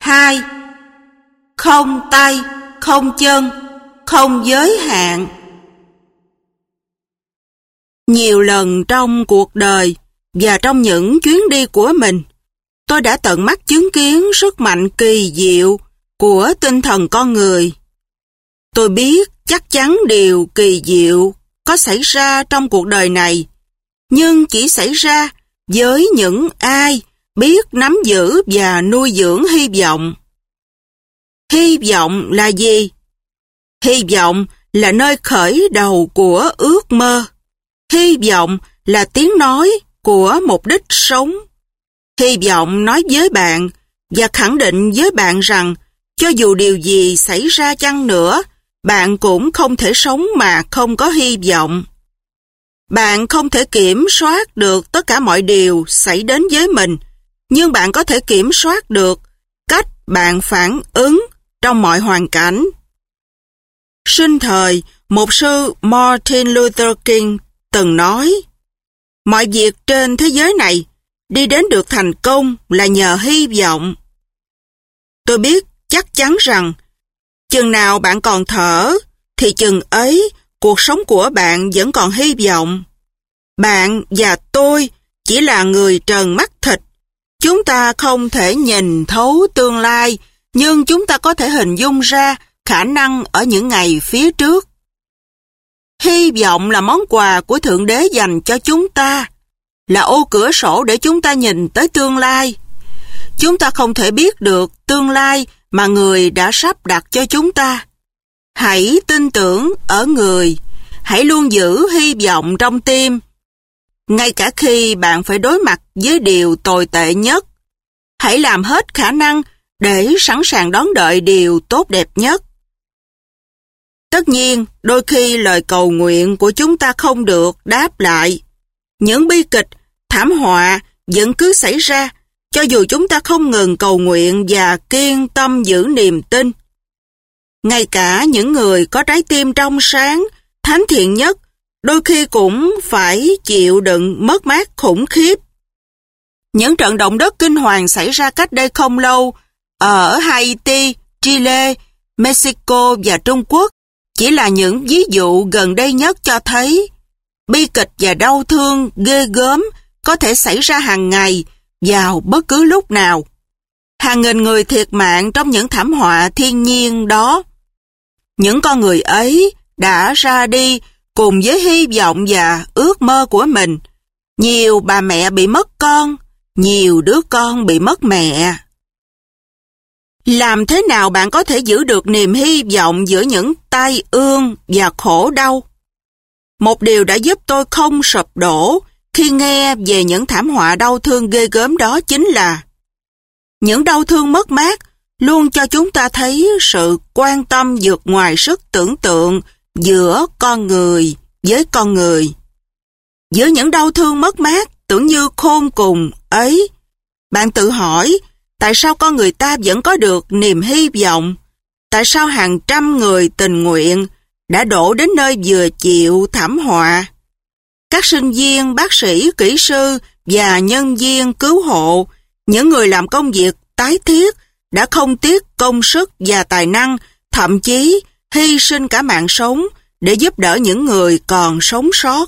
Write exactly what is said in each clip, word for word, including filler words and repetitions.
Hai, không tay, không chân, không giới hạn. Nhiều lần trong cuộc đời và trong những chuyến đi của mình, tôi đã tận mắt chứng kiến sức mạnh kỳ diệu của tinh thần con người. Tôi biết chắc chắn điều kỳ diệu có xảy ra trong cuộc đời này, nhưng chỉ xảy ra với những ai biết nắm giữ và nuôi dưỡng hy vọng. Hy vọng là gì? Hy vọng là nơi khởi đầu của ước mơ. Hy vọng là tiếng nói của mục đích sống. Hy vọng nói với bạn và khẳng định với bạn rằng cho dù điều gì xảy ra chăng nữa, bạn cũng không thể sống mà không có hy vọng. Bạn không thể kiểm soát được tất cả mọi điều xảy đến với mình, nhưng bạn có thể kiểm soát được cách bạn phản ứng trong mọi hoàn cảnh. Sinh thời, mục sư Martin Luther King từng nói, mọi việc trên thế giới này đi đến được thành công là nhờ hy vọng. Tôi biết chắc chắn rằng, chừng nào bạn còn thở, thì chừng ấy cuộc sống của bạn vẫn còn hy vọng. Bạn và tôi chỉ là người trần mắt thịt. Chúng ta không thể nhìn thấu tương lai, nhưng chúng ta có thể hình dung ra khả năng ở những ngày phía trước. Hy vọng là món quà của Thượng Đế dành cho chúng ta, là ô cửa sổ để chúng ta nhìn tới tương lai. Chúng ta không thể biết được tương lai mà người đã sắp đặt cho chúng ta. Hãy tin tưởng ở người, hãy luôn giữ hy vọng trong tim. Ngay cả khi bạn phải đối mặt với điều tồi tệ nhất, hãy làm hết khả năng để sẵn sàng đón đợi điều tốt đẹp nhất. Tất nhiên, đôi khi lời cầu nguyện của chúng ta không được đáp lại. Những bi kịch, thảm họa vẫn cứ xảy ra, cho dù chúng ta không ngừng cầu nguyện và kiên tâm giữ niềm tin. Ngay cả những người có trái tim trong sáng, thánh thiện nhất, đôi khi cũng phải chịu đựng mất mát khủng khiếp. Những trận động đất kinh hoàng xảy ra cách đây không lâu ở Haiti, Chile, Mexico và Trung Quốc chỉ là những ví dụ gần đây nhất cho thấy bi kịch và đau thương ghê gớm có thể xảy ra hàng ngày vào bất cứ lúc nào. Hàng nghìn người thiệt mạng trong những thảm họa thiên nhiên đó. Những con người ấy đã ra đi cùng với hy vọng và ước mơ của mình. Nhiều bà mẹ bị mất con, nhiều đứa con bị mất mẹ. Làm thế nào bạn có thể giữ được niềm hy vọng giữa những tai ương và khổ đau? Một điều đã giúp tôi không sụp đổ khi nghe về những thảm họa đau thương ghê gớm đó chính là những đau thương mất mát luôn cho chúng ta thấy sự quan tâm vượt ngoài sức tưởng tượng giữa con người với con người. Giữa những đau thương mất mát tưởng như khôn cùng ấy, bạn tự hỏi tại sao con người ta vẫn có được niềm hy vọng? Tại sao hàng trăm người tình nguyện đã đổ đến nơi vừa chịu thảm họa? Các sinh viên, bác sĩ, kỹ sư và nhân viên cứu hộ, những người làm công việc tái thiết đã không tiếc công sức và tài năng, thậm chí hy sinh cả mạng sống để giúp đỡ những người còn sống sót.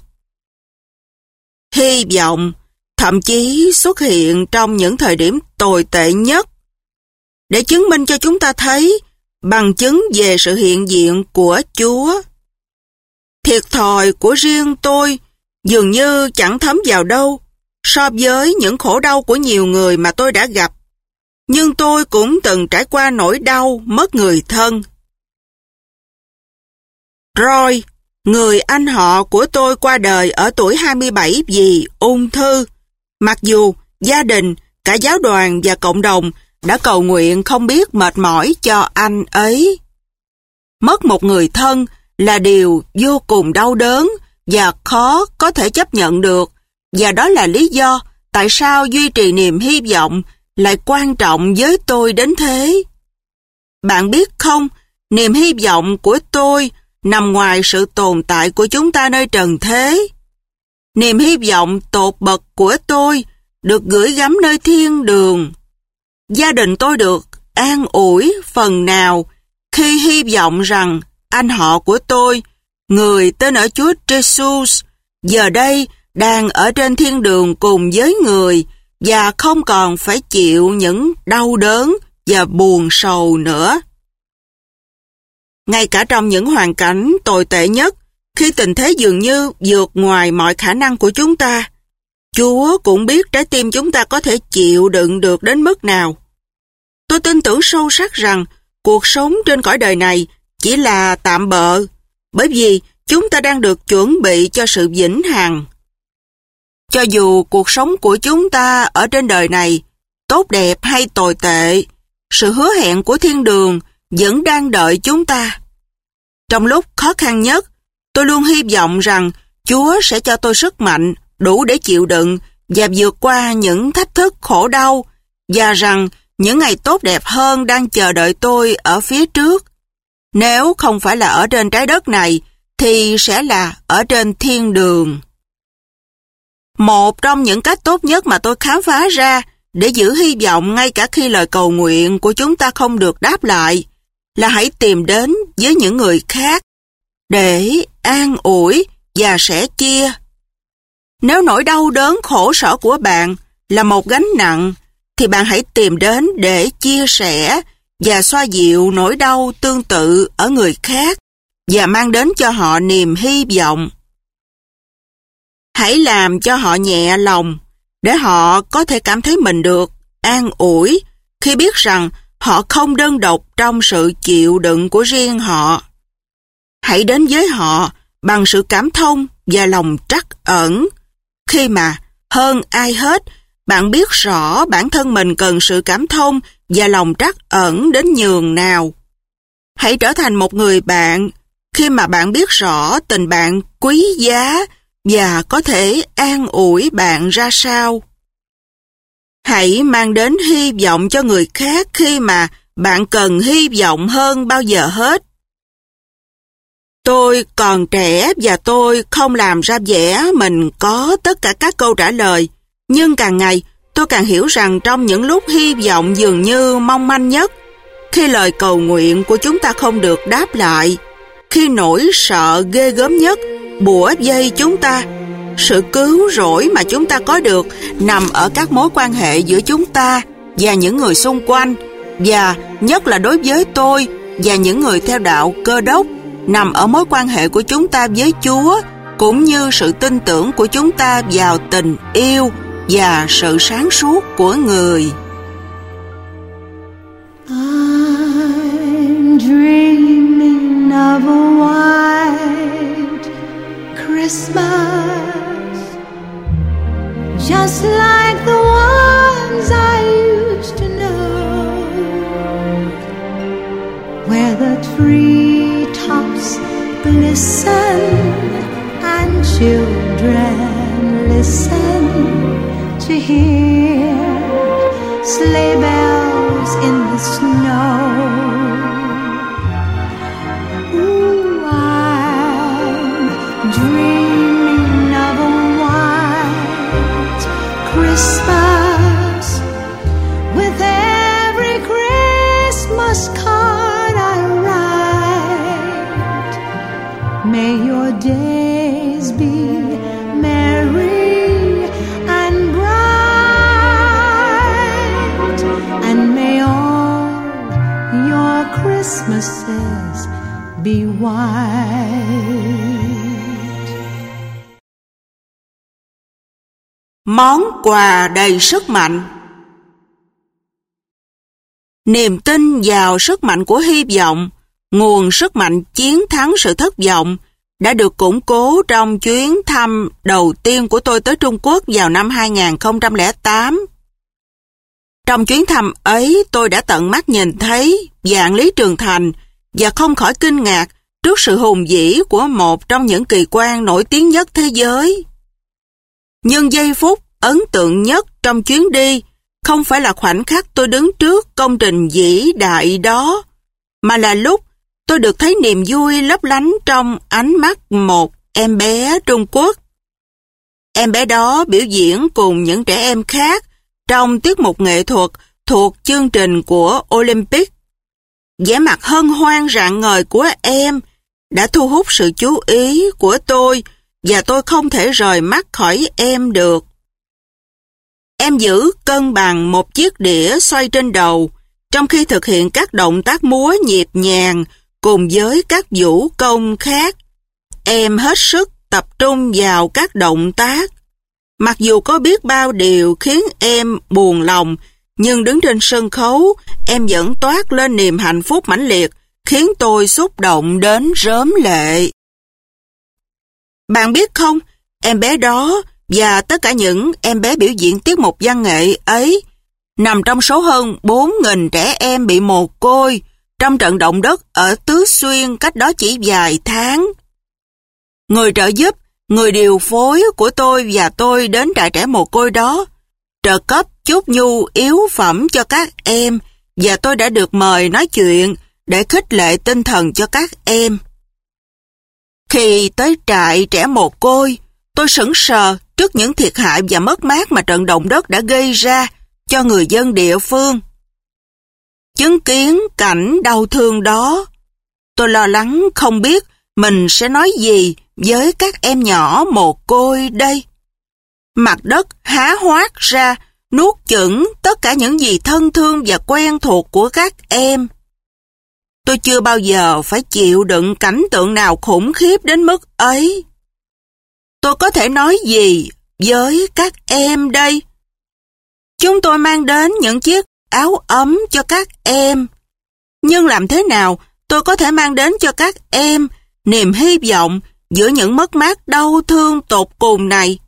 Hy vọng thậm chí xuất hiện trong những thời điểm tồi tệ nhất để chứng minh cho chúng ta thấy bằng chứng về sự hiện diện của Chúa. Thiệt thòi của riêng tôi dường như chẳng thấm vào đâu so với những khổ đau của nhiều người mà tôi đã gặp. Nhưng tôi cũng từng trải qua nỗi đau mất người thân. Roy, người anh họ của tôi qua đời ở tuổi hai mươi bảy vì ung thư. Mặc dù gia đình, cả giáo đoàn và cộng đồng đã cầu nguyện không biết mệt mỏi cho anh ấy. Mất một người thân là điều vô cùng đau đớn và khó có thể chấp nhận được, và đó là lý do tại sao duy trì niềm hy vọng lại quan trọng với tôi đến thế. Bạn biết không, niềm hy vọng của tôi nằm ngoài sự tồn tại của chúng ta nơi trần thế. Niềm hy vọng tột bậc của tôi được gửi gắm nơi thiên đường. Gia đình tôi được an ủi phần nào khi hy vọng rằng anh họ của tôi, người tên ở Chúa Jesus, giờ đây đang ở trên thiên đường cùng với người và không còn phải chịu những đau đớn và buồn sầu nữa. Ngay cả trong những hoàn cảnh tồi tệ nhất, khi tình thế dường như vượt ngoài mọi khả năng của chúng ta, Chúa cũng biết trái tim chúng ta có thể chịu đựng được đến mức nào. Tôi tin tưởng sâu sắc rằng cuộc sống trên cõi đời này chỉ là tạm bợ, bởi vì chúng ta đang được chuẩn bị cho sự vĩnh hằng. Cho dù cuộc sống của chúng ta ở trên đời này tốt đẹp hay tồi tệ, sự hứa hẹn của thiên đường vẫn đang đợi chúng ta. Trong lúc khó khăn nhất, tôi luôn hy vọng rằng Chúa sẽ cho tôi sức mạnh đủ để chịu đựng và vượt qua những thách thức khổ đau, và rằng những ngày tốt đẹp hơn đang chờ đợi tôi ở phía trước. Nếu không phải là ở trên trái đất này, thì sẽ là ở trên thiên đường. Một trong những cách tốt nhất mà tôi khám phá ra để giữ hy vọng ngay cả khi lời cầu nguyện của chúng ta không được đáp lại là hãy tìm đến với những người khác để an ủi và sẻ chia. Nếu nỗi đau đớn khổ sở của bạn là một gánh nặng, thì bạn hãy tìm đến để chia sẻ và xoa dịu nỗi đau tương tự ở người khác và mang đến cho họ niềm hy vọng. Hãy làm cho họ nhẹ lòng để họ có thể cảm thấy mình được an ủi khi biết rằng họ không đơn độc trong sự chịu đựng của riêng họ. Hãy đến với họ bằng sự cảm thông và lòng trắc ẩn, khi mà hơn ai hết bạn biết rõ bản thân mình cần sự cảm thông và lòng trắc ẩn đến nhường nào. Hãy trở thành một người bạn khi mà bạn biết rõ tình bạn quý giá và có thể an ủi bạn ra sao. Hãy mang đến hy vọng cho người khác khi mà bạn cần hy vọng hơn bao giờ hết. Tôi còn trẻ và tôi không làm ra vẻ mình có tất cả các câu trả lời, nhưng càng ngày tôi càng hiểu rằng trong những lúc hy vọng dường như mong manh nhất, khi lời cầu nguyện của chúng ta không được đáp lại, khi nỗi sợ ghê gớm nhất bủa vây chúng ta, sự cứu rỗi mà chúng ta có được nằm ở các mối quan hệ giữa chúng ta và những người xung quanh, và nhất là đối với tôi và những người theo đạo Cơ Đốc, nằm ở mối quan hệ của chúng ta với Chúa, cũng như sự tin tưởng của chúng ta vào tình yêu và sự sáng suốt của người. I'm dreaming of a white Christmas, just like the ones I used to know, where the treetops glisten and children listen to hear sleigh bells in the snow. Ooh, I'm dreaming of a white Christmas, with every Christmas card I write. May your days be merry and bright, and may all your Christmases be white. Món quà đầy sức mạnh. Niềm tin vào sức mạnh của hy vọng, nguồn sức mạnh chiến thắng sự thất vọng, đã được củng cố trong chuyến thăm đầu tiên của tôi tới Trung Quốc vào năm hai nghìn không trăm lẻ tám. Trong chuyến thăm ấy, tôi đã tận mắt nhìn thấy vạn lý trường thành và không khỏi kinh ngạc trước sự hùng vĩ của một trong những kỳ quan nổi tiếng nhất thế giới. Nhưng giây phút ấn tượng nhất trong chuyến đi không phải là khoảnh khắc tôi đứng trước công trình vĩ đại đó, mà là lúc tôi được thấy niềm vui lấp lánh trong ánh mắt một em bé Trung Quốc. Em bé đó biểu diễn cùng những trẻ em khác trong tiết mục nghệ thuật thuộc chương trình của Olympic. Vẻ mặt hân hoan rạng ngời của em đã thu hút sự chú ý của tôi và tôi không thể rời mắt khỏi em được. Em giữ cân bằng một chiếc đĩa xoay trên đầu trong khi thực hiện các động tác múa nhịp nhàng cùng với các vũ công khác. Em hết sức tập trung vào các động tác. Mặc dù có biết bao điều khiến em buồn lòng, nhưng đứng trên sân khấu, em vẫn toát lên niềm hạnh phúc mãnh liệt, khiến tôi xúc động đến rớm lệ. Bạn biết không, em bé đó và tất cả những em bé biểu diễn tiết mục văn nghệ ấy nằm trong số hơn bốn nghìn trẻ em bị mồ côi trong trận động đất ở Tứ Xuyên cách đó chỉ vài tháng. Người trợ giúp, người điều phối của tôi và tôi đến trại trẻ mồ côi đó, trợ cấp chút nhu yếu phẩm cho các em và tôi đã được mời nói chuyện để khích lệ tinh thần cho các em. Khi tới trại trẻ mồ côi, tôi sững sờ trước những thiệt hại và mất mát mà trận động đất đã gây ra cho người dân địa phương. Chứng kiến cảnh đau thương đó, tôi lo lắng không biết mình sẽ nói gì với các em nhỏ mồ côi đây. Mặt đất há hoác ra, nuốt chửng tất cả những gì thân thương và quen thuộc của các em. Tôi chưa bao giờ phải chịu đựng cảnh tượng nào khủng khiếp đến mức ấy. Tôi có thể nói gì với các em đây? Chúng tôi mang đến những chiếc áo ấm cho các em. Nhưng làm thế nào tôi có thể mang đến cho các em niềm hy vọng giữa những mất mát đau thương tột cùng này?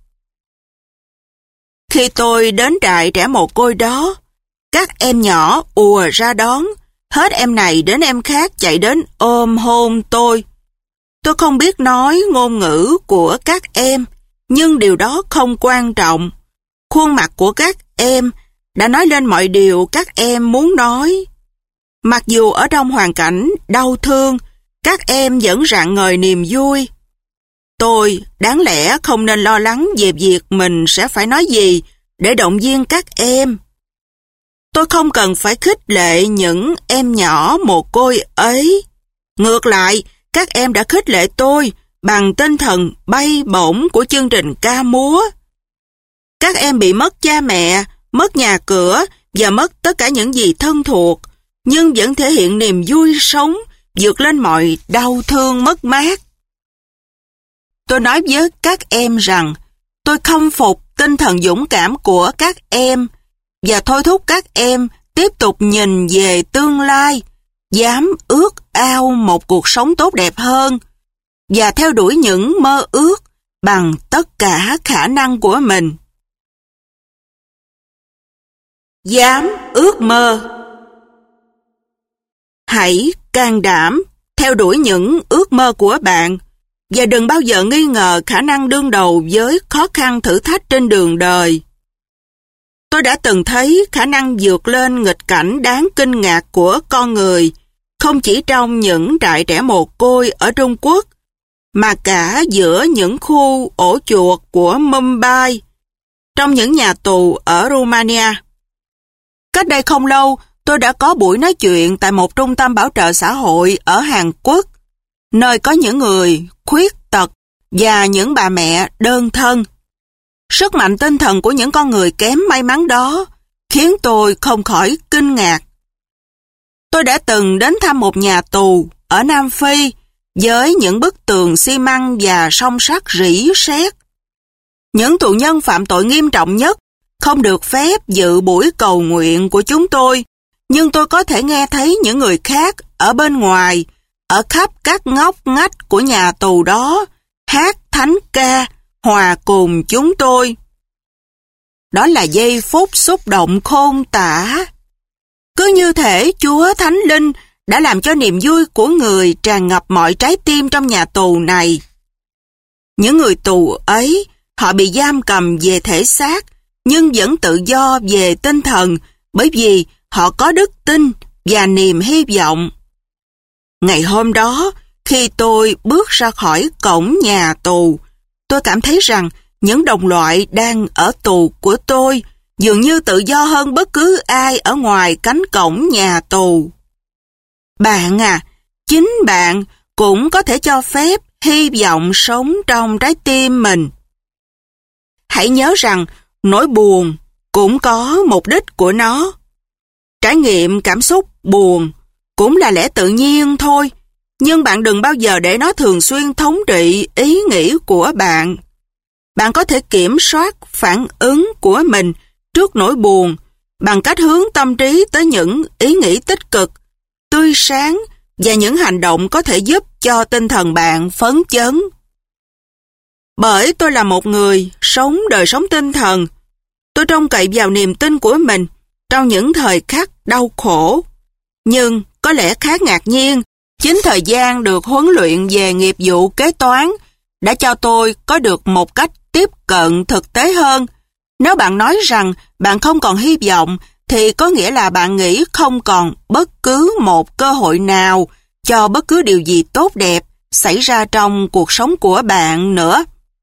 Khi tôi đến trại trẻ mồ côi đó, các em nhỏ ùa ra đón, hết em này đến em khác chạy đến ôm hôn tôi. Tôi không biết nói ngôn ngữ của các em, nhưng điều đó không quan trọng. Khuôn mặt của các em đã nói lên mọi điều các em muốn nói. Mặc dù ở trong hoàn cảnh đau thương, các em vẫn rạng ngời niềm vui. Tôi đáng lẽ không nên lo lắng về việc mình sẽ phải nói gì để động viên các em. Tôi không cần phải khích lệ những em nhỏ mồ côi ấy. Ngược lại, các em đã khích lệ tôi bằng tinh thần bay bổng của chương trình ca múa. Các em bị mất cha mẹ, mất nhà cửa và mất tất cả những gì thân thuộc, nhưng vẫn thể hiện niềm vui sống vượt lên mọi đau thương mất mát. Tôi nói với các em rằng tôi khâm phục tinh thần dũng cảm của các em và thôi thúc các em tiếp tục nhìn về tương lai, dám ước ao một cuộc sống tốt đẹp hơn và theo đuổi những mơ ước bằng tất cả khả năng của mình. Dám ước mơ. Hãy can đảm theo đuổi những ước mơ của bạn và đừng bao giờ nghi ngờ khả năng đương đầu với khó khăn thử thách trên đường đời. Tôi đã từng thấy khả năng vượt lên nghịch cảnh đáng kinh ngạc của con người, không chỉ trong những trại trẻ mồ côi ở Trung Quốc, mà cả giữa những khu ổ chuột của Mumbai, trong những nhà tù ở Romania. Cách đây không lâu, tôi đã có buổi nói chuyện tại một trung tâm bảo trợ xã hội ở Hàn Quốc, nơi có những người khuyết tật và những bà mẹ đơn thân. Sức mạnh tinh thần của những con người kém may mắn đó khiến tôi không khỏi kinh ngạc. Tôi đã từng đến thăm một nhà tù ở Nam Phi với những bức tường xi măng và song sắt rỉ sét. Những tù nhân phạm tội nghiêm trọng nhất không được phép dự buổi cầu nguyện của chúng tôi, nhưng tôi có thể nghe thấy những người khác ở bên ngoài, ở khắp các ngóc ngách của nhà tù đó, hát thánh ca, hòa cùng chúng tôi. Đó là giây phút xúc động khôn tả. Cứ như thể Chúa Thánh Linh đã làm cho niềm vui của người tràn ngập mọi trái tim trong nhà tù này. Những người tù ấy, họ bị giam cầm về thể xác, nhưng vẫn tự do về tinh thần, bởi vì họ có đức tin và niềm hy vọng. Ngày hôm đó, khi tôi bước ra khỏi cổng nhà tù, tôi cảm thấy rằng những đồng loại đang ở tù của tôi dường như tự do hơn bất cứ ai ở ngoài cánh cổng nhà tù. Bạn à, chính bạn cũng có thể cho phép hy vọng sống trong trái tim mình. Hãy nhớ rằng nỗi buồn cũng có mục đích của nó. Trải nghiệm cảm xúc buồn cũng là lẽ tự nhiên thôi, nhưng bạn đừng bao giờ để nó thường xuyên thống trị ý nghĩ của bạn. Bạn có thể kiểm soát phản ứng của mình trước nỗi buồn bằng cách hướng tâm trí tới những ý nghĩ tích cực, tươi sáng và những hành động có thể giúp cho tinh thần bạn phấn chấn. Bởi tôi là một người sống đời sống tinh thần, tôi trông cậy vào niềm tin của mình trong những thời khắc đau khổ. Nhưng có lẽ khá ngạc nhiên, chính thời gian được huấn luyện về nghiệp vụ kế toán đã cho tôi có được một cách tiếp cận thực tế hơn. Nếu bạn nói rằng bạn không còn hy vọng, thì có nghĩa là bạn nghĩ không còn bất cứ một cơ hội nào cho bất cứ điều gì tốt đẹp xảy ra trong cuộc sống của bạn nữa.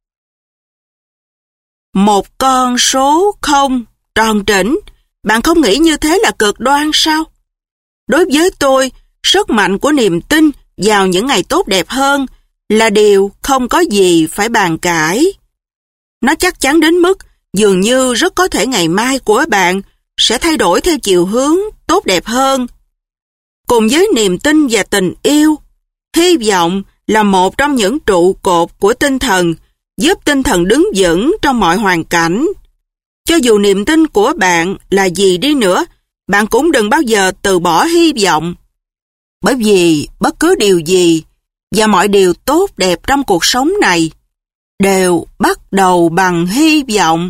Một con số không tròn trĩnh, bạn không nghĩ như thế là cực đoan sao? Đối với tôi, sức mạnh của niềm tin vào những ngày tốt đẹp hơn là điều không có gì phải bàn cãi. Nó chắc chắn đến mức dường như rất có thể ngày mai của bạn sẽ thay đổi theo chiều hướng tốt đẹp hơn. Cùng với niềm tin và tình yêu, hy vọng là một trong những trụ cột của tinh thần, giúp tinh thần đứng vững trong mọi hoàn cảnh. Cho dù niềm tin của bạn là gì đi nữa, bạn cũng đừng bao giờ từ bỏ hy vọng. Bởi vì bất cứ điều gì và mọi điều tốt đẹp trong cuộc sống này đều bắt đầu bằng hy vọng.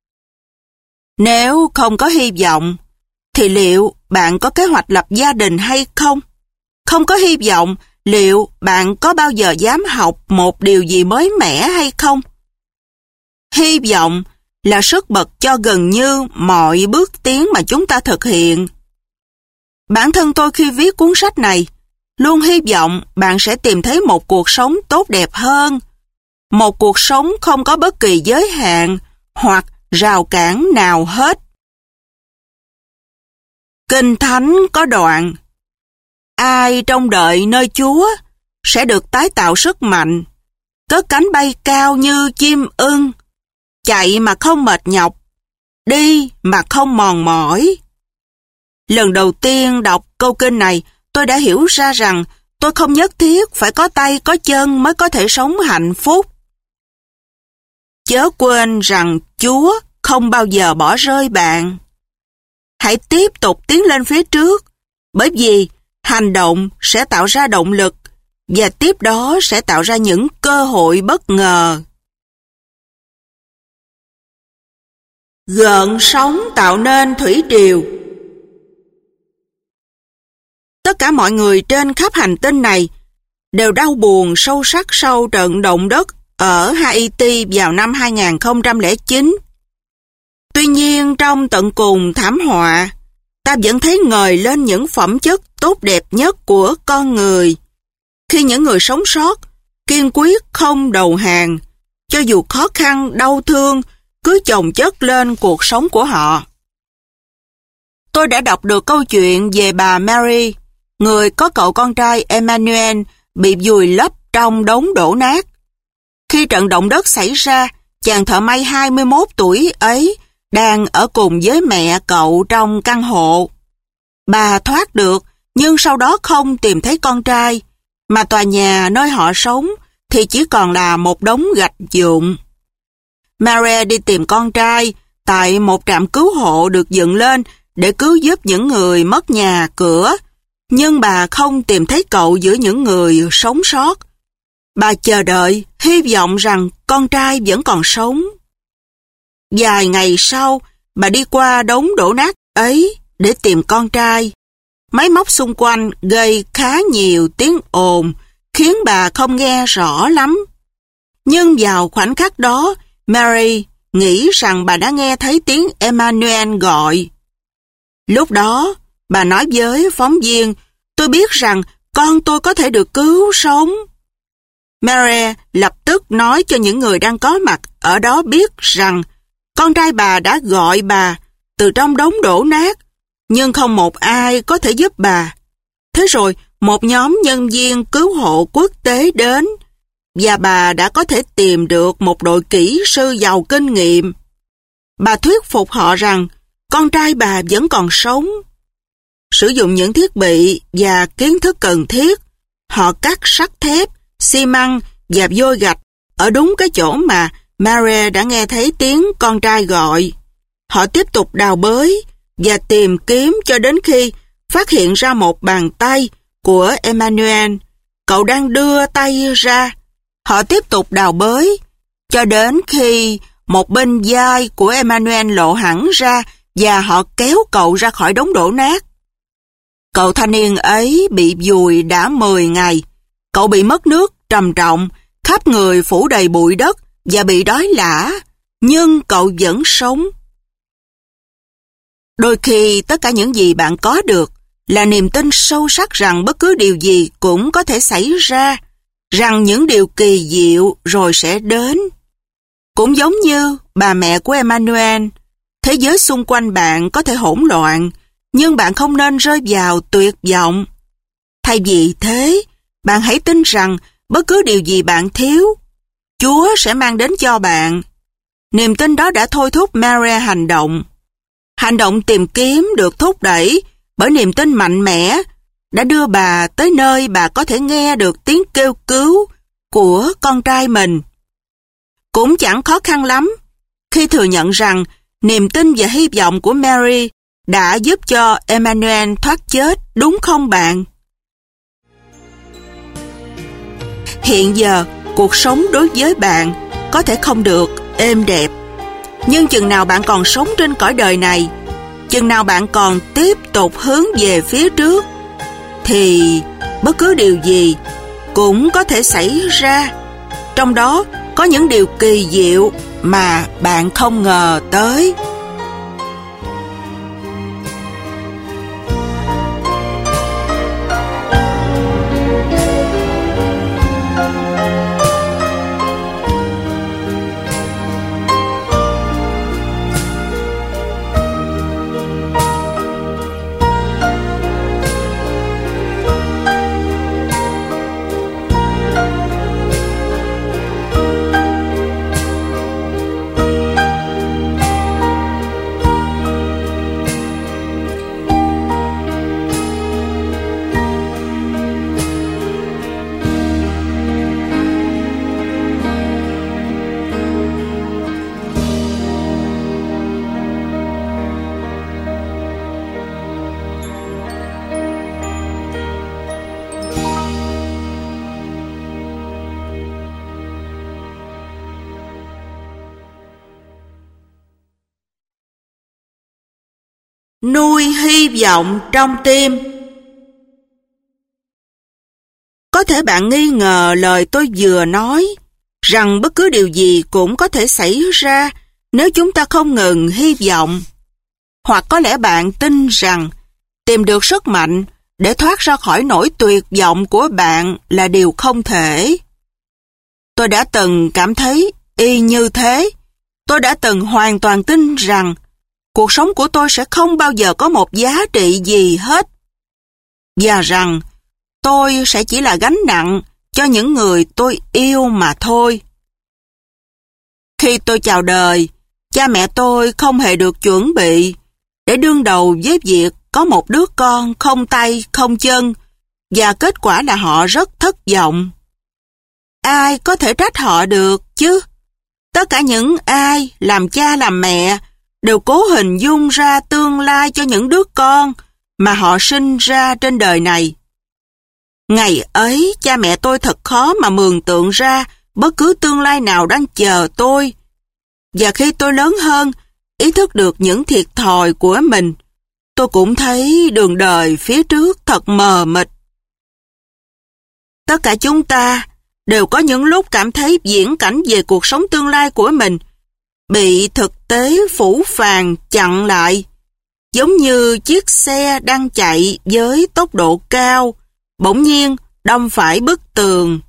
Nếu không có hy vọng, thì liệu bạn có kế hoạch lập gia đình hay không? Không có hy vọng, liệu bạn có bao giờ dám học một điều gì mới mẻ hay không? Hy vọng là sức bật cho gần như mọi bước tiến mà chúng ta thực hiện. Bản thân tôi khi viết cuốn sách này, luôn hy vọng bạn sẽ tìm thấy một cuộc sống tốt đẹp hơn. Một cuộc sống không có bất kỳ giới hạn hoặc rào cản nào hết. Kinh Thánh có đoạn: ai trông đợi nơi Chúa sẽ được tái tạo sức mạnh, cất cánh bay cao như chim ưng, chạy mà không mệt nhọc, đi mà không mòn mỏi. Lần đầu tiên đọc câu kinh này, tôi đã hiểu ra rằng tôi không nhất thiết phải có tay có chân mới có thể sống hạnh phúc. Chớ quên rằng Chúa không bao giờ bỏ rơi bạn. Hãy tiếp tục tiến lên phía trước, bởi vì hành động sẽ tạo ra động lực và tiếp đó sẽ tạo ra những cơ hội bất ngờ. Gợn sóng tạo nên thủy triều. Tất cả mọi người trên khắp hành tinh này đều đau buồn sâu sắc sau trận động đất ở Haiti vào năm hai nghìn không trăm lẻ chín. Tuy nhiên, trong tận cùng thảm họa, ta vẫn thấy ngời lên những phẩm chất tốt đẹp nhất của con người. Khi những người sống sót, kiên quyết không đầu hàng, cho dù khó khăn, đau thương, cứ chồng chất lên cuộc sống của họ. Tôi đã đọc được câu chuyện về bà Mary, người có cậu con trai Emmanuel bị vùi lấp trong đống đổ nát. Khi trận động đất xảy ra, chàng thợ may hai mươi mốt tuổi ấy đang ở cùng với mẹ cậu trong căn hộ. Bà thoát được, nhưng sau đó không tìm thấy con trai, mà tòa nhà nơi họ sống thì chỉ còn là một đống gạch vụn. Mary đi tìm con trai tại một trạm cứu hộ được dựng lên để cứu giúp những người mất nhà cửa, nhưng bà không tìm thấy cậu giữa những người sống sót. Bà chờ đợi, hy vọng rằng con trai vẫn còn sống. Vài ngày sau, bà đi qua đống đổ nát ấy để tìm con trai. Máy móc xung quanh gây khá nhiều tiếng ồn, khiến bà không nghe rõ lắm. Nhưng vào khoảnh khắc đó, Mary nghĩ rằng bà đã nghe thấy tiếng Emmanuel gọi. Lúc đó, bà nói với phóng viên, tôi biết rằng con tôi có thể được cứu sống. Mary lập tức nói cho những người đang có mặt ở đó biết rằng con trai bà đã gọi bà từ trong đống đổ nát, nhưng không một ai có thể giúp bà. Thế rồi, một nhóm nhân viên cứu hộ quốc tế đến, và bà đã có thể tìm được một đội kỹ sư giàu kinh nghiệm. Bà thuyết phục họ rằng con trai bà vẫn còn sống. Sử dụng những thiết bị và kiến thức cần thiết, họ cắt sắt thép, xi măng và vôi gạch ở đúng cái chỗ mà Maria đã nghe thấy tiếng con trai gọi. Họ tiếp tục đào bới và tìm kiếm cho đến khi phát hiện ra một bàn tay của Emmanuel. Cậu đang đưa tay ra. Họ tiếp tục đào bới cho đến khi một bên vai của Emmanuel lộ hẳn ra và họ kéo cậu ra khỏi đống đổ nát. Cậu thanh niên ấy bị vùi đã mười ngày. Cậu bị mất nước trầm trọng, khắp người phủ đầy bụi đất và bị đói lả, nhưng cậu vẫn sống. Đôi khi tất cả những gì bạn có được là niềm tin sâu sắc rằng bất cứ điều gì cũng có thể xảy ra, rằng những điều kỳ diệu rồi sẽ đến. Cũng giống như bà mẹ của Emmanuel, thế giới xung quanh bạn có thể hỗn loạn, nhưng bạn không nên rơi vào tuyệt vọng. Thay vì thế, bạn hãy tin rằng bất cứ điều gì bạn thiếu, Chúa sẽ mang đến cho bạn. Niềm tin đó đã thôi thúc Maria hành động. Hành động tìm kiếm được thúc đẩy bởi niềm tin mạnh mẽ đã đưa bà tới nơi bà có thể nghe được tiếng kêu cứu của con trai mình. Cũng chẳng khó khăn lắm khi thừa nhận rằng niềm tin và hy vọng của Mary đã giúp cho Emmanuel thoát chết, đúng không bạn? Hiện giờ, cuộc sống đối với bạn có thể không được êm đẹp. Nhưng chừng nào bạn còn sống trên cõi đời này, chừng nào bạn còn tiếp tục hướng về phía trước, thì bất cứ điều gì cũng có thể xảy ra. Trong đó có những điều kỳ diệu mà bạn không ngờ tới. Nuôi hy vọng trong tim. Có thể bạn nghi ngờ lời tôi vừa nói, rằng bất cứ điều gì cũng có thể xảy ra nếu chúng ta không ngừng hy vọng. Hoặc có lẽ bạn tin rằng tìm được sức mạnh để thoát ra khỏi nỗi tuyệt vọng của bạn là điều không thể. Tôi đã từng cảm thấy y như thế. Tôi đã từng hoàn toàn tin rằng cuộc sống của tôi sẽ không bao giờ có một giá trị gì hết, và rằng tôi sẽ chỉ là gánh nặng cho những người tôi yêu mà thôi. Khi tôi chào đời, cha mẹ tôi không hề được chuẩn bị để đương đầu với việc có một đứa con không tay không chân, và kết quả là họ rất thất vọng. Ai có thể trách họ được chứ? Tất cả những ai làm cha làm mẹ đều cố hình dung ra tương lai cho những đứa con mà họ sinh ra trên đời này. Ngày ấy, cha mẹ tôi thật khó mà mường tượng ra bất cứ tương lai nào đang chờ tôi. Và khi tôi lớn hơn, ý thức được những thiệt thòi của mình, tôi cũng thấy đường đời phía trước thật mờ mịt. Tất cả chúng ta đều có những lúc cảm thấy viễn cảnh về cuộc sống tương lai của mình bị thực tế phủ phàng chặn lại, giống như chiếc xe đang chạy với tốc độ cao, bỗng nhiên đâm phải bức tường.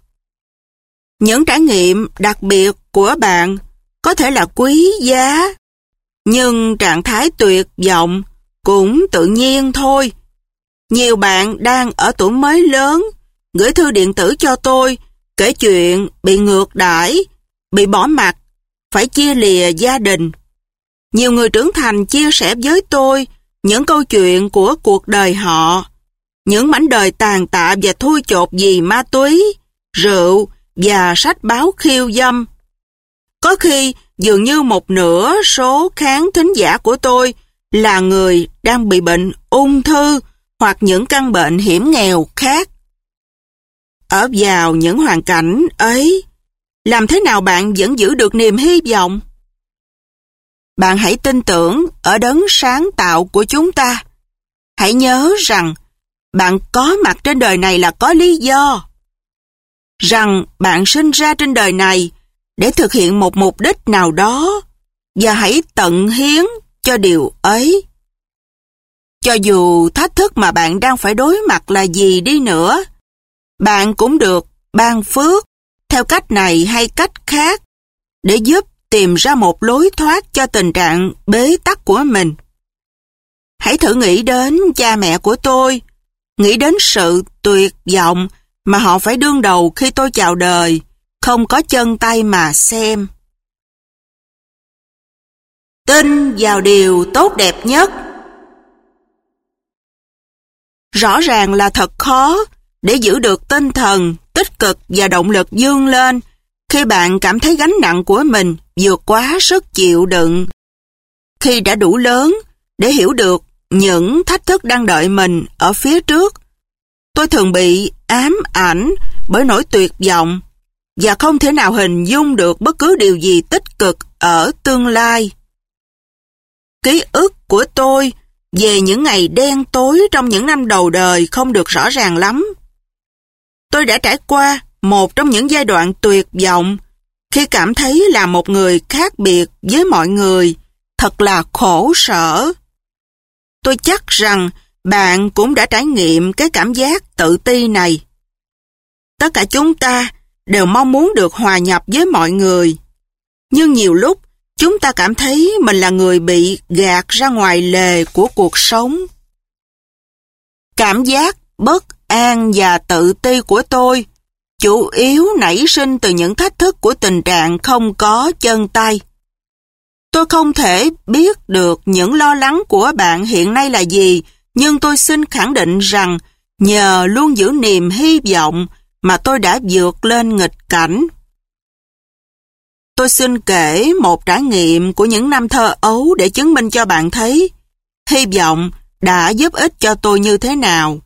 Những trải nghiệm đặc biệt của bạn có thể là quý giá, Nhưng trạng thái tuyệt vọng cũng tự nhiên thôi. Nhiều bạn đang ở tuổi mới lớn gửi thư điện tử cho tôi, kể chuyện bị ngược đãi, bị bỏ mặc, phải chia lìa gia đình. Nhiều người trưởng thành chia sẻ với tôi những câu chuyện của cuộc đời họ, những mảnh đời tàn tạ và thui chột vì ma túy, rượu và sách báo khiêu dâm. Có khi dường như một nửa số khán thính giả của tôi là người đang bị bệnh ung thư hoặc những căn bệnh hiểm nghèo khác. Ở vào những hoàn cảnh ấy, làm thế nào bạn vẫn giữ được niềm hy vọng? Bạn hãy tin tưởng ở đấng sáng tạo của chúng ta. Hãy nhớ rằng bạn có mặt trên đời này là có lý do. Rằng bạn sinh ra trên đời này để thực hiện một mục đích nào đó, và hãy tận hiến cho điều ấy. Cho dù thách thức mà bạn đang phải đối mặt là gì đi nữa, bạn cũng được ban phước theo cách này hay cách khác để giúp tìm ra một lối thoát cho tình trạng bế tắc của mình. Hãy thử nghĩ đến cha mẹ của tôi, nghĩ đến sự tuyệt vọng mà họ phải đương đầu khi tôi chào đời, không có chân tay mà xem. Tin vào điều tốt đẹp nhất. Rõ ràng là thật khó để giữ được tinh thần tích cực và động lực vươn lên khi bạn cảm thấy gánh nặng của mình vượt quá sức chịu đựng. Khi đã đủ lớn để hiểu được những thách thức đang đợi mình ở phía trước, tôi thường bị ám ảnh bởi nỗi tuyệt vọng và không thể nào hình dung được bất cứ điều gì tích cực ở tương lai. Ký ức của tôi về những ngày đen tối trong những năm đầu đời không được rõ ràng lắm. Tôi đã trải qua một trong những giai đoạn tuyệt vọng khi cảm thấy là một người khác biệt với mọi người, thật là khổ sở. Tôi chắc rằng bạn cũng đã trải nghiệm cái cảm giác tự ti này. Tất cả chúng ta đều mong muốn được hòa nhập với mọi người, nhưng nhiều lúc chúng ta cảm thấy mình là người bị gạt ra ngoài lề của cuộc sống. Cảm giác bất an và tự ti của tôi chủ yếu nảy sinh từ những thách thức của tình trạng không có chân tay. Tôi không thể biết được những lo lắng của bạn hiện nay là gì, nhưng tôi xin khẳng định rằng nhờ luôn giữ niềm hy vọng mà tôi đã vượt lên nghịch cảnh. Tôi xin kể một trải nghiệm của những năm thơ ấu để chứng minh cho bạn thấy hy vọng đã giúp ích cho tôi như thế nào.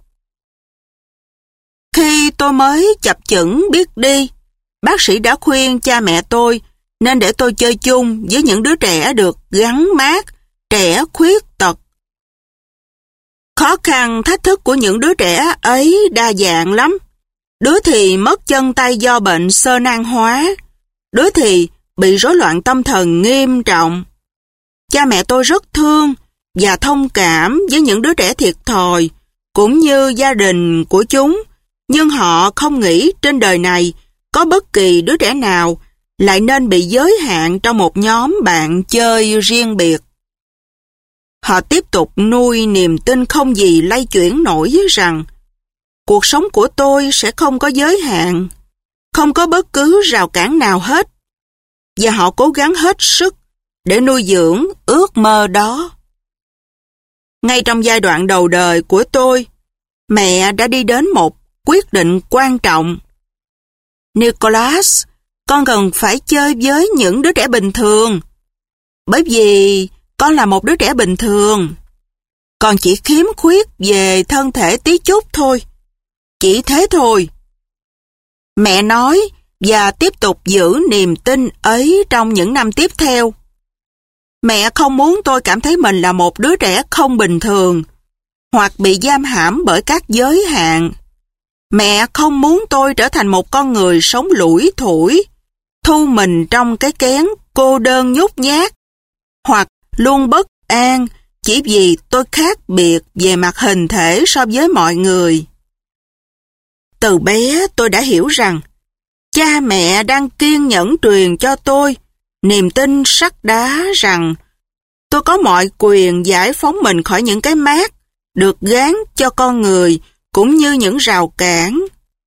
Khi tôi mới chập chững biết đi, bác sĩ đã khuyên cha mẹ tôi nên để tôi chơi chung với những đứa trẻ được gắn mác trẻ khuyết tật. Khó khăn thách thức của những đứa trẻ ấy đa dạng lắm. Đứa thì mất chân tay do bệnh xơ nang hóa, đứa thì bị rối loạn tâm thần nghiêm trọng. Cha mẹ tôi rất thương và thông cảm với những đứa trẻ thiệt thòi, cũng như gia đình của chúng, nhưng họ không nghĩ trên đời này có bất kỳ đứa trẻ nào lại nên bị giới hạn trong một nhóm bạn chơi riêng biệt. Họ tiếp tục nuôi niềm tin không gì lay chuyển nổi rằng cuộc sống của tôi sẽ không có giới hạn, không có bất cứ rào cản nào hết, và họ cố gắng hết sức để nuôi dưỡng ước mơ đó. Ngay trong giai đoạn đầu đời của tôi, mẹ đã đi đến một quyết định quan trọng. Nicholas, con cần phải chơi với những đứa trẻ bình thường, bởi vì con là một đứa trẻ bình thường. Con chỉ khiếm khuyết về thân thể tí chút thôi. Chỉ thế thôi. Mẹ nói và tiếp tục giữ niềm tin ấy trong những năm tiếp theo. Mẹ không muốn tôi cảm thấy mình là một đứa trẻ không bình thường, hoặc bị giam hãm bởi các giới hạn. Mẹ không muốn tôi trở thành một con người sống lủi thủi, thu mình trong cái kén cô đơn nhút nhát, hoặc luôn bất an chỉ vì tôi khác biệt về mặt hình thể so với mọi người. Từ bé tôi đã hiểu rằng cha mẹ đang kiên nhẫn truyền cho tôi niềm tin sắt đá rằng tôi có mọi quyền giải phóng mình khỏi những cái mác được gán cho con người cũng như những rào cản.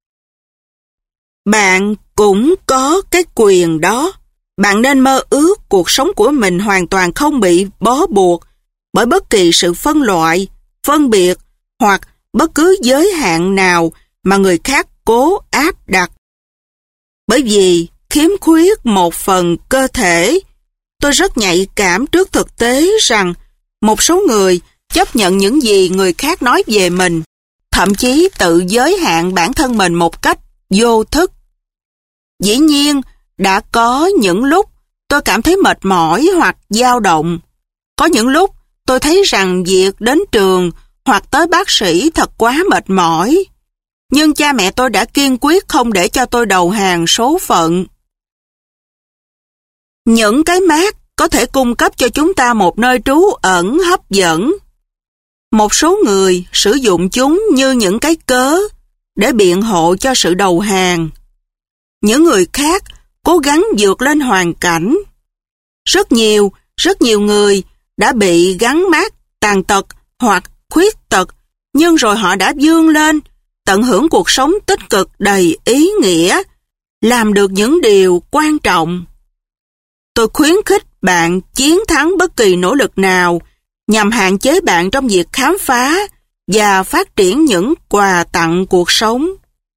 Bạn cũng có cái quyền đó. Bạn nên mơ ước cuộc sống của mình hoàn toàn không bị bó buộc bởi bất kỳ sự phân loại, phân biệt hoặc bất cứ giới hạn nào mà người khác cố áp đặt. Bởi vì khiếm khuyết một phần cơ thể, tôi rất nhạy cảm trước thực tế rằng một số người chấp nhận những gì người khác nói về mình, thậm chí tự giới hạn bản thân mình một cách vô thức. Dĩ nhiên, đã có những lúc tôi cảm thấy mệt mỏi hoặc dao động. Có những lúc tôi thấy rằng việc đến trường hoặc tới bác sĩ thật quá mệt mỏi. Nhưng cha mẹ tôi đã kiên quyết không để cho tôi đầu hàng số phận. Những cái mác có thể cung cấp cho chúng ta một nơi trú ẩn hấp dẫn. Một số người sử dụng chúng như những cái cớ để biện hộ cho sự đầu hàng. Những người khác cố gắng vượt lên hoàn cảnh. Rất nhiều, rất nhiều người đã bị gắn mác tàn tật hoặc khuyết tật, nhưng rồi họ đã vươn lên, tận hưởng cuộc sống tích cực đầy ý nghĩa, làm được những điều quan trọng. Tôi khuyến khích bạn chiến thắng bất kỳ nỗ lực nào nhằm hạn chế bạn trong việc khám phá và phát triển những quà tặng cuộc sống.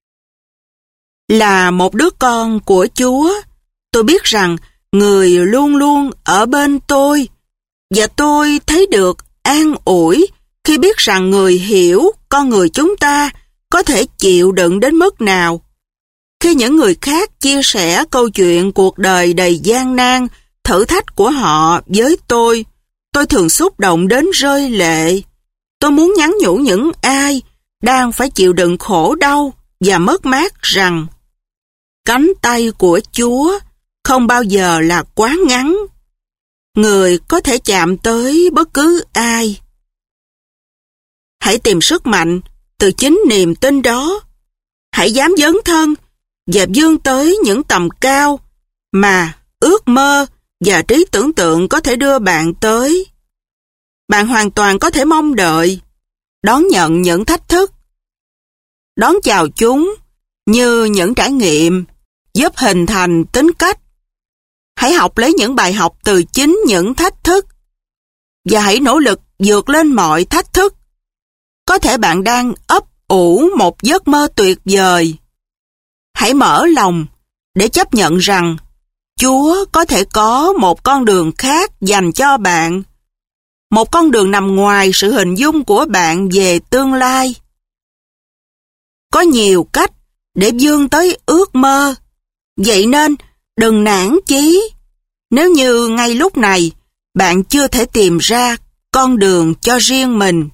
Là một đứa con của Chúa, tôi biết rằng người luôn luôn ở bên tôi, và tôi thấy được an ủi khi biết rằng người hiểu con người chúng ta có thể chịu đựng đến mức nào. Khi những người khác chia sẻ câu chuyện cuộc đời đầy gian nan, thử thách của họ với tôi, tôi thường xúc động đến rơi lệ. Tôi muốn nhắn nhủ những ai đang phải chịu đựng khổ đau và mất mát rằng cánh tay của Chúa không bao giờ là quá ngắn. Người có thể chạm tới bất cứ ai. Hãy tìm sức mạnh từ chính niềm tin đó. Hãy dám dấn thân và vươn tới những tầm cao mà ước mơ và trí tưởng tượng có thể đưa bạn tới. Bạn hoàn toàn có thể mong đợi, đón nhận những thách thức, đón chào chúng như những trải nghiệm giúp hình thành tính cách. Hãy học lấy những bài học từ chính những thách thức và hãy nỗ lực vượt lên mọi thách thức. Có thể bạn đang ấp ủ một giấc mơ tuyệt vời. Hãy mở lòng để chấp nhận rằng Chúa có thể có một con đường khác dành cho bạn. Một con đường nằm ngoài sự hình dung của bạn về tương lai. Có nhiều cách để vươn tới ước mơ. Vậy nên đừng nản chí nếu như ngay lúc này bạn chưa thể tìm ra con đường cho riêng mình.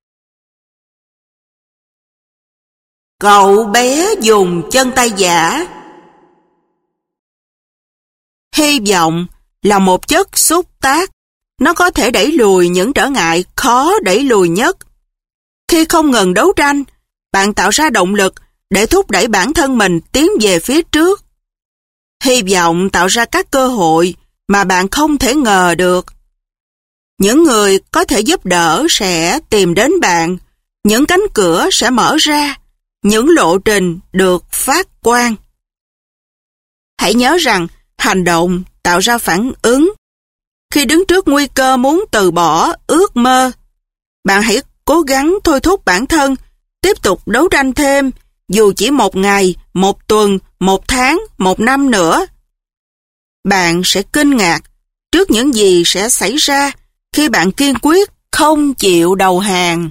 Cậu bé dùng chân tay giả. Hy vọng là một chất xúc tác. Nó có thể đẩy lùi những trở ngại khó đẩy lùi nhất. Khi không ngừng đấu tranh, bạn tạo ra động lực để thúc đẩy bản thân mình tiến về phía trước. Hy vọng tạo ra các cơ hội mà bạn không thể ngờ được. Những người có thể giúp đỡ sẽ tìm đến bạn, những cánh cửa sẽ mở ra, những lộ trình được phát quang. Hãy nhớ rằng hành động tạo ra phản ứng. Khi đứng trước nguy cơ muốn từ bỏ ước mơ, bạn hãy cố gắng thôi thúc bản thân tiếp tục đấu tranh thêm, dù chỉ một ngày, một tuần, một tháng, một năm nữa. Bạn sẽ kinh ngạc trước những gì sẽ xảy ra khi bạn kiên quyết không chịu đầu hàng.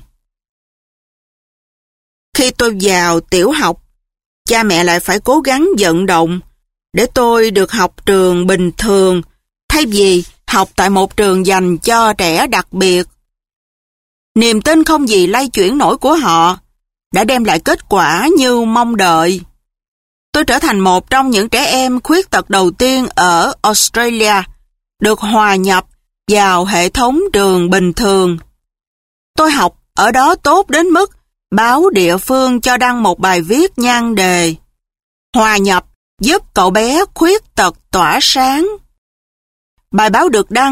Khi tôi vào tiểu học, cha mẹ lại phải cố gắng vận động để tôi được học trường bình thường thay vì học tại một trường dành cho trẻ đặc biệt. Niềm tin không gì lay chuyển nổi của họ đã đem lại kết quả như mong đợi. Tôi trở thành một trong những trẻ em khuyết tật đầu tiên ở Australia được hòa nhập vào hệ thống trường bình thường. Tôi học ở đó tốt đến mức báo địa phương cho đăng một bài viết nhan đề Hòa nhập giúp cậu bé khuyết tật tỏa sáng. Bài báo được đăng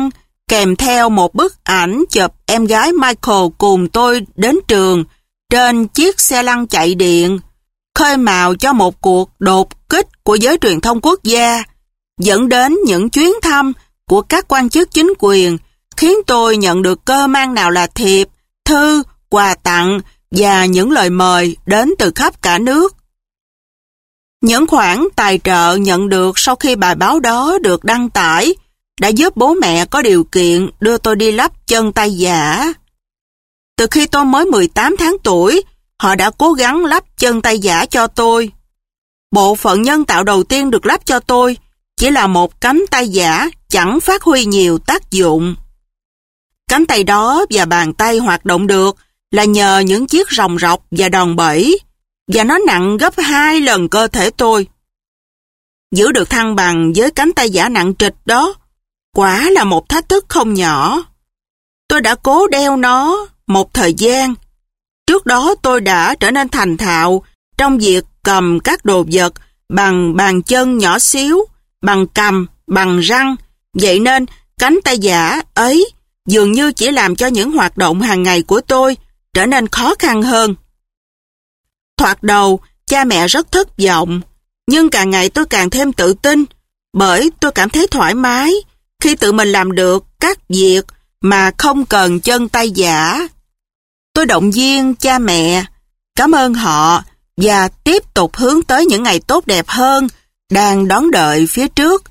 kèm theo một bức ảnh chụp em gái Michael cùng tôi đến trường trên chiếc xe lăn chạy điện, khơi mào cho một cuộc đột kích của giới truyền thông quốc gia, dẫn đến những chuyến thăm của các quan chức chính quyền, khiến tôi nhận được cơ mang nào là thiệp, thư, quà tặng và những lời mời đến từ khắp cả nước. Những khoản tài trợ nhận được sau khi bài báo đó được đăng tải đã giúp bố mẹ có điều kiện đưa tôi đi lắp chân tay giả. Từ khi tôi mới mười tám tháng tuổi, họ đã cố gắng lắp chân tay giả cho tôi. Bộ phận nhân tạo đầu tiên được lắp cho tôi chỉ là một cánh tay giả chẳng phát huy nhiều tác dụng. Cánh tay đó và bàn tay hoạt động được là nhờ những chiếc ròng rọc và đòn bẩy, và nó nặng gấp hai lần cơ thể tôi. Giữ được thăng bằng với cánh tay giả nặng trịch đó, quả là một thách thức không nhỏ. Tôi đã cố đeo nó một thời gian. Trước đó tôi đã trở nên thành thạo trong việc cầm các đồ vật bằng bàn chân nhỏ xíu, bằng cầm, bằng răng. Vậy nên cánh tay giả ấy dường như chỉ làm cho những hoạt động hàng ngày của tôi trở nên khó khăn hơn. Thoạt đầu, cha mẹ rất thất vọng, nhưng càng ngày tôi càng thêm tự tin, bởi tôi cảm thấy thoải mái khi tự mình làm được các việc mà không cần chân tay giả. Tôi động viên cha mẹ, cảm ơn họ và tiếp tục hướng tới những ngày tốt đẹp hơn đang đón đợi phía trước.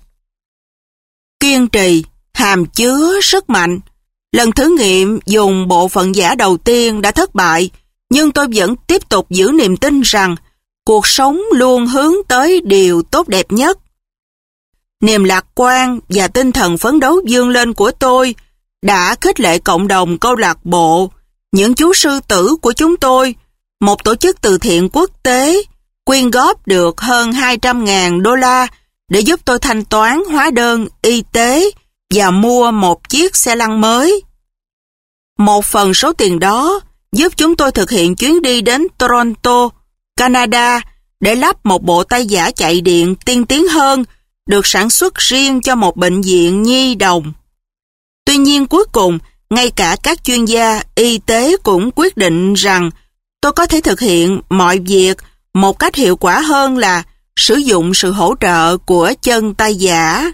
Kiên trì, hàm chứa sức mạnh. Lần thử nghiệm dùng bộ phận giả đầu tiên đã thất bại, nhưng tôi vẫn tiếp tục giữ niềm tin rằng cuộc sống luôn hướng tới điều tốt đẹp nhất. Niềm lạc quan và tinh thần phấn đấu vươn lên của tôi đã khích lệ cộng đồng câu lạc bộ, những chú sư tử của chúng tôi, một tổ chức từ thiện quốc tế, quyên góp được hơn hai trăm ngàn đô la để giúp tôi thanh toán hóa đơn y tế và mua một chiếc xe lăn mới. Một phần số tiền đó giúp chúng tôi thực hiện chuyến đi đến Toronto, Canada để lắp một bộ tay giả chạy điện tiên tiến hơn được sản xuất riêng cho một bệnh viện nhi đồng. Tuy nhiên cuối cùng, ngay cả các chuyên gia y tế cũng quyết định rằng tôi có thể thực hiện mọi việc một cách hiệu quả hơn là sử dụng sự hỗ trợ của chân tay giả.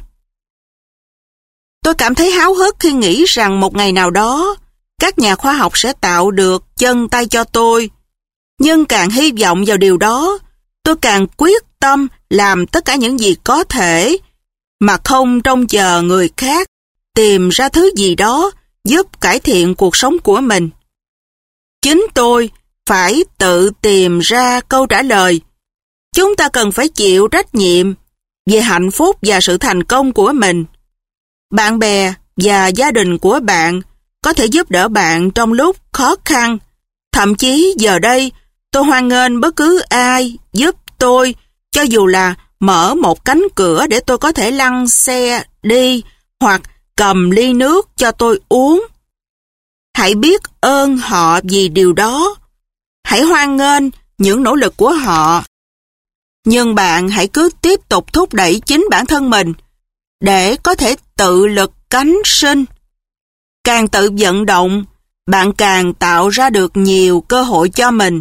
Tôi cảm thấy háo hức khi nghĩ rằng một ngày nào đó, các nhà khoa học sẽ tạo được chân tay cho tôi. Nhưng càng hy vọng vào điều đó, tôi càng quyết tâm làm tất cả những gì có thể, mà không trông chờ người khác tìm ra thứ gì đó giúp cải thiện cuộc sống của mình. Chính tôi phải tự tìm ra câu trả lời. Chúng ta cần phải chịu trách nhiệm về hạnh phúc và sự thành công của mình. Bạn bè và gia đình của bạn có thể giúp đỡ bạn trong lúc khó khăn. Thậm chí giờ đây, tôi hoan nghênh bất cứ ai giúp tôi, cho dù là mở một cánh cửa để tôi có thể lăn xe đi hoặc cầm ly nước cho tôi uống. Hãy biết ơn họ vì điều đó. Hãy hoan nghênh những nỗ lực của họ. Nhưng bạn hãy cứ tiếp tục thúc đẩy chính bản thân mình để có thể tự lực cánh sinh. Càng tự vận động, bạn càng tạo ra được nhiều cơ hội cho mình.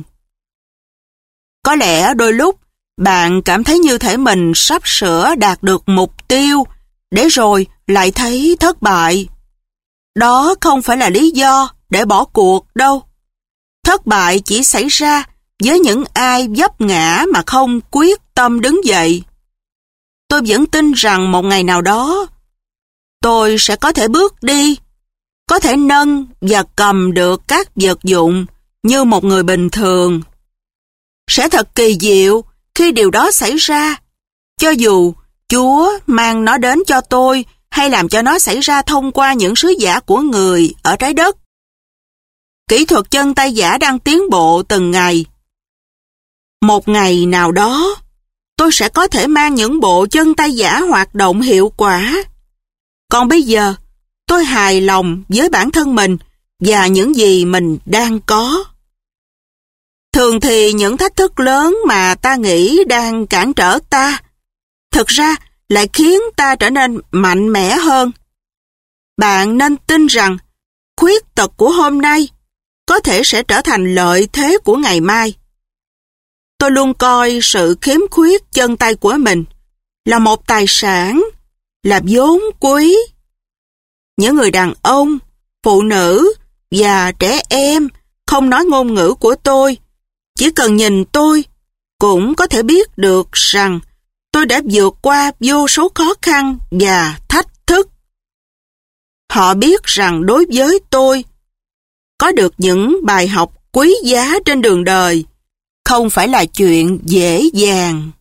Có lẽ đôi lúc bạn cảm thấy như thể mình sắp sửa đạt được mục tiêu, để rồi lại thấy thất bại. Đó không phải là lý do để bỏ cuộc đâu. Thất bại chỉ xảy ra với những ai vấp ngã mà không quyết tâm đứng dậy. Tôi vẫn tin rằng một ngày nào đó, tôi sẽ có thể bước đi, có thể nâng và cầm được các vật dụng như một người bình thường. Sẽ thật kỳ diệu khi điều đó xảy ra, cho dù Chúa mang nó đến cho tôi hay làm cho nó xảy ra thông qua những sứ giả của người ở trái đất. Kỹ thuật chân tay giả đang tiến bộ từng ngày. Một ngày nào đó, tôi sẽ có thể mang những bộ chân tay giả hoạt động hiệu quả. Còn bây giờ, tôi hài lòng với bản thân mình và những gì mình đang có. Thường thì những thách thức lớn mà ta nghĩ đang cản trở ta, thực ra lại khiến ta trở nên mạnh mẽ hơn. Bạn nên tin rằng khuyết tật của hôm nay có thể sẽ trở thành lợi thế của ngày mai. Tôi luôn coi sự khiếm khuyết chân tay của mình là một tài sản, là vốn quý. Những người đàn ông, phụ nữ và trẻ em không nói ngôn ngữ của tôi, chỉ cần nhìn tôi cũng có thể biết được rằng tôi đã vượt qua vô số khó khăn và thách thức. Họ biết rằng đối với tôi, có được những bài học quý giá trên đường đời không phải là chuyện dễ dàng.